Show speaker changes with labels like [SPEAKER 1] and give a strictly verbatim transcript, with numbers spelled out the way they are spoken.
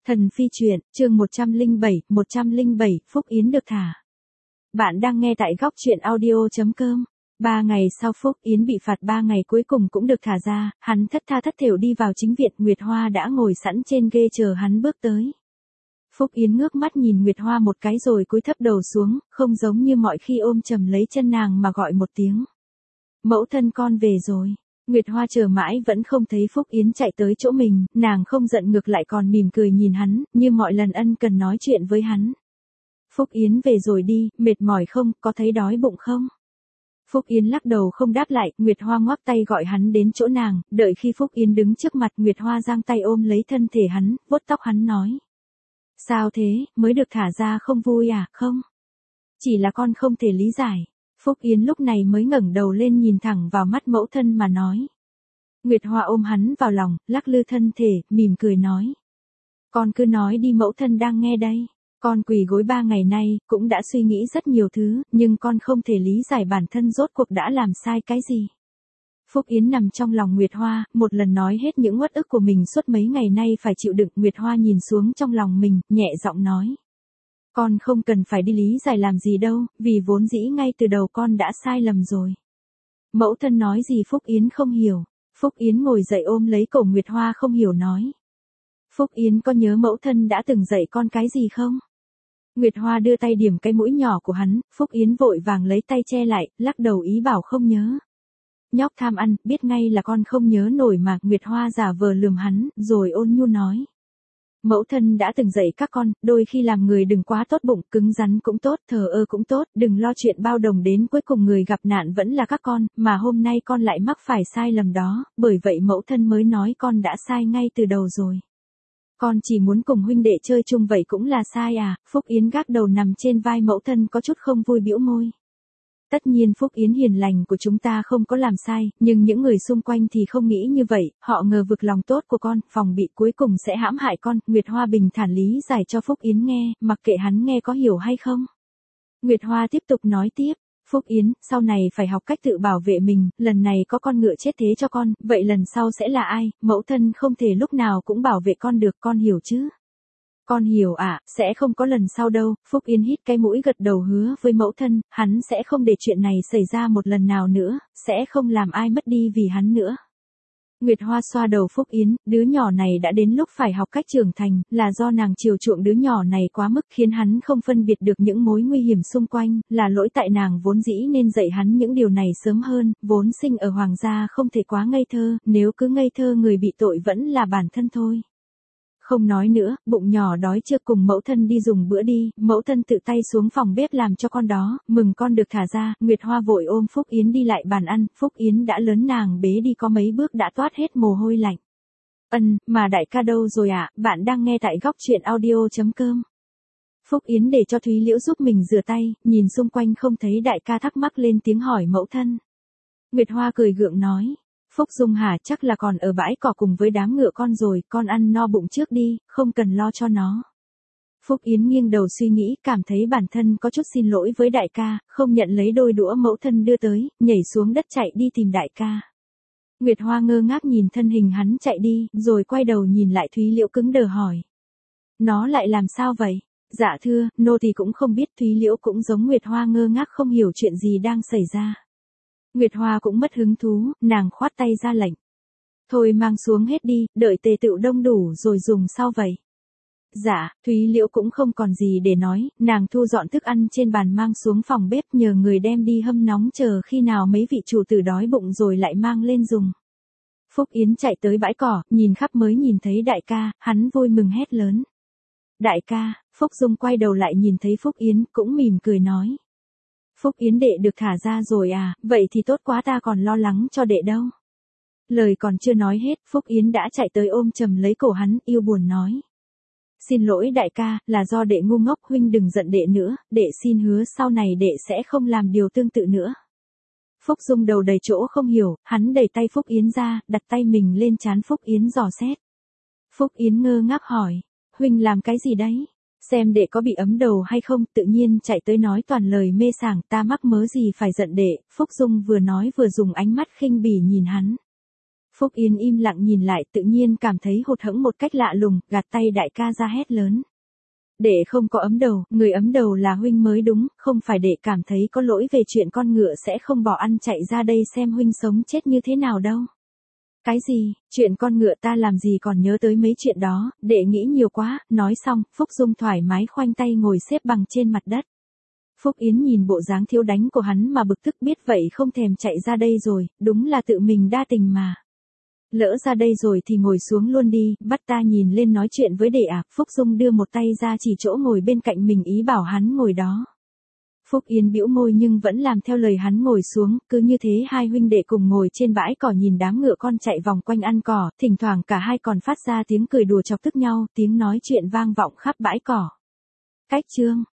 [SPEAKER 1] Thần Phi Truyện, chương một trăm lẻ bảy, một trăm lẻ bảy, Phúc Yến được thả. Bạn đang nghe tại góc truyện audio chấm com. Ba ngày sau Phúc Yến bị phạt ba ngày cuối cùng cũng được thả ra, hắn thất tha thất thểu đi vào chính viện, Nguyệt Hoa đã ngồi sẵn trên ghê chờ hắn bước tới. Phúc Yến ngước mắt nhìn Nguyệt Hoa một cái rồi cúi thấp đầu xuống, không giống như mọi khi ôm chầm lấy chân nàng mà gọi một tiếng. Mẫu thân con về rồi. Nguyệt Hoa chờ mãi vẫn không thấy Phúc Yến chạy tới chỗ mình, nàng không giận ngược lại còn mỉm cười nhìn hắn, như mọi lần ân cần nói chuyện với hắn. Phúc Yến về rồi đi, mệt mỏi không, có thấy đói bụng không? Phúc Yến lắc đầu không đáp lại, Nguyệt Hoa ngoắc tay gọi hắn đến chỗ nàng, đợi khi Phúc Yến đứng trước mặt Nguyệt Hoa giang tay ôm lấy thân thể hắn, vuốt tóc hắn nói. Sao thế, mới được thả ra không vui à, không? Chỉ là con không thể lý giải. Phúc Yến lúc này mới ngẩng đầu lên nhìn thẳng vào mắt mẫu thân mà nói. Nguyệt Hoa ôm hắn vào lòng, lắc lư thân thể, mỉm cười nói. Con cứ nói đi, mẫu thân đang nghe đây. Con quỳ gối ba ngày nay, cũng đã suy nghĩ rất nhiều thứ, nhưng con không thể lý giải bản thân rốt cuộc đã làm sai cái gì. Phúc Yến nằm trong lòng Nguyệt Hoa, một lần nói hết những uất ức của mình suốt mấy ngày nay phải chịu đựng. Nguyệt Hoa nhìn xuống trong lòng mình, nhẹ giọng nói. Con không cần phải đi lý giải làm gì đâu, vì vốn dĩ ngay từ đầu con đã sai lầm rồi. Mẫu thân nói gì Phúc Yến không hiểu. Phúc Yến ngồi dậy ôm lấy cổ Nguyệt Hoa không hiểu nói. Phúc Yến có nhớ mẫu thân đã từng dạy con cái gì không? Nguyệt Hoa đưa tay điểm cái mũi nhỏ của hắn, Phúc Yến vội vàng lấy tay che lại, lắc đầu ý bảo không nhớ. Nhóc tham ăn, biết ngay là con không nhớ nổi mà. Nguyệt Hoa giả vờ lườm hắn, rồi ôn nhu nói. Mẫu thân đã từng dạy các con, đôi khi làm người đừng quá tốt bụng, cứng rắn cũng tốt, thờ ơ cũng tốt, đừng lo chuyện bao đồng đến cuối cùng người gặp nạn vẫn là các con, mà hôm nay con lại mắc phải sai lầm đó, bởi vậy mẫu thân mới nói con đã sai ngay từ đầu rồi. Con chỉ muốn cùng huynh đệ chơi chung vậy cũng là sai à? Phúc Yến gác đầu nằm trên vai mẫu thân có chút không vui bĩu môi. Tất nhiên Phúc Yến hiền lành của chúng ta không có làm sai, nhưng những người xung quanh thì không nghĩ như vậy, họ ngờ vực lòng tốt của con, phòng bị cuối cùng sẽ hãm hại con. Nguyệt Hoa bình thản lý giải cho Phúc Yến nghe, mặc kệ hắn nghe có hiểu hay không. Nguyệt Hoa tiếp tục nói tiếp, Phúc Yến, sau này phải học cách tự bảo vệ mình, lần này có con ngựa chết thế cho con, vậy lần sau sẽ là ai? Mẫu thân không thể lúc nào cũng bảo vệ con được, con hiểu chứ? Con hiểu ạ, à, sẽ không có lần sau đâu. Phúc Yến hít cái mũi gật đầu hứa với mẫu thân, hắn sẽ không để chuyện này xảy ra một lần nào nữa, sẽ không làm ai mất đi vì hắn nữa. Nguyệt Hoa xoa đầu Phúc Yến, đứa nhỏ này đã đến lúc phải học cách trưởng thành, là do nàng chiều chuộng đứa nhỏ này quá mức khiến hắn không phân biệt được những mối nguy hiểm xung quanh, là lỗi tại nàng vốn dĩ nên dạy hắn những điều này sớm hơn, vốn sinh ở hoàng gia không thể quá ngây thơ, nếu cứ ngây thơ người bị tội vẫn là bản thân thôi. Không nói nữa, bụng nhỏ đói chưa, cùng mẫu thân đi dùng bữa đi. Mẫu thân tự tay xuống phòng bếp làm cho con đó, mừng con được thả ra. Nguyệt Hoa vội ôm Phúc Yến đi lại bàn ăn, Phúc Yến đã lớn nàng bế đi có mấy bước đã toát hết mồ hôi lạnh. Ân, mà đại ca đâu rồi ạ? À? Bạn đang nghe tại góc truyện audio chấm com. Phúc Yến để cho Thúy Liễu giúp mình rửa tay, nhìn xung quanh không thấy đại ca thắc mắc lên tiếng hỏi mẫu thân. Nguyệt Hoa cười gượng nói. Phúc Dung hả, chắc là còn ở bãi cỏ cùng với đám ngựa con rồi, con ăn no bụng trước đi, không cần lo cho nó. Phúc Yến nghiêng đầu suy nghĩ, cảm thấy bản thân có chút xin lỗi với đại ca, không nhận lấy đôi đũa mẫu thân đưa tới, nhảy xuống đất chạy đi tìm đại ca. Nguyệt Hoa ngơ ngác nhìn thân hình hắn chạy đi, rồi quay đầu nhìn lại Thúy Liễu cứng đờ hỏi. Nó lại làm sao vậy? Dạ thưa, nô thì cũng không biết. Thúy Liễu cũng giống Nguyệt Hoa ngơ ngác không hiểu chuyện gì đang xảy ra. Nguyệt Hoa cũng mất hứng thú, nàng khoát tay ra lệnh. Thôi mang xuống hết đi, đợi tề tựu đông đủ rồi dùng sau vậy. Dạ, Thúy Liễu cũng không còn gì để nói, nàng thu dọn thức ăn trên bàn mang xuống phòng bếp nhờ người đem đi hâm nóng chờ khi nào mấy vị chủ tử đói bụng rồi lại mang lên dùng. Phúc Yến chạy tới bãi cỏ, nhìn khắp mới nhìn thấy đại ca, hắn vui mừng hét lớn. Đại ca, Phúc Dung quay đầu lại nhìn thấy Phúc Yến, cũng mỉm cười nói. Phúc Yến đệ được thả ra rồi à, vậy thì tốt quá, ta còn lo lắng cho đệ đâu. Lời còn chưa nói hết, Phúc Yến đã chạy tới ôm chầm lấy cổ hắn, yêu buồn nói. Xin lỗi đại ca, là do đệ ngu ngốc, huynh đừng giận đệ nữa, đệ xin hứa sau này đệ sẽ không làm điều tương tự nữa. Phúc Dung đầu đầy chỗ không hiểu, hắn đẩy tay Phúc Yến ra, đặt tay mình lên trán Phúc Yến dò xét. Phúc Yến ngơ ngác hỏi, huynh làm cái gì đấy? Xem đệ có bị ấm đầu hay không, tự nhiên chạy tới nói toàn lời mê sảng, ta mắc mớ gì phải giận đệ. Phúc Dung vừa nói vừa dùng ánh mắt khinh bỉ nhìn hắn. Phúc Yến im lặng nhìn lại, tự nhiên cảm thấy hụt hẫng một cách lạ lùng, gạt tay đại ca ra hét lớn. Đệ không có ấm đầu, người ấm đầu là huynh mới đúng, không phải đệ cảm thấy có lỗi về chuyện con ngựa sẽ không bỏ ăn chạy ra đây xem huynh sống chết như thế nào đâu. Cái gì, chuyện con ngựa ta làm gì còn nhớ tới mấy chuyện đó, đệ nghĩ nhiều quá, nói xong, Phúc Dung thoải mái khoanh tay ngồi xếp bằng trên mặt đất. Phúc Yến nhìn bộ dáng thiếu đánh của hắn mà bực tức, biết vậy không thèm chạy ra đây rồi, đúng là tự mình đa tình mà. Lỡ ra đây rồi thì ngồi xuống luôn đi, bắt ta nhìn lên nói chuyện với đệ à. Phúc Dung đưa một tay ra chỉ chỗ ngồi bên cạnh mình ý bảo hắn ngồi đó. Phúc Yến bĩu môi nhưng vẫn làm theo lời hắn ngồi xuống, cứ như thế hai huynh đệ cùng ngồi trên bãi cỏ nhìn đám ngựa con chạy vòng quanh ăn cỏ, thỉnh thoảng cả hai còn phát ra tiếng cười đùa chọc tức nhau, tiếng nói chuyện vang vọng khắp bãi cỏ. Cách chương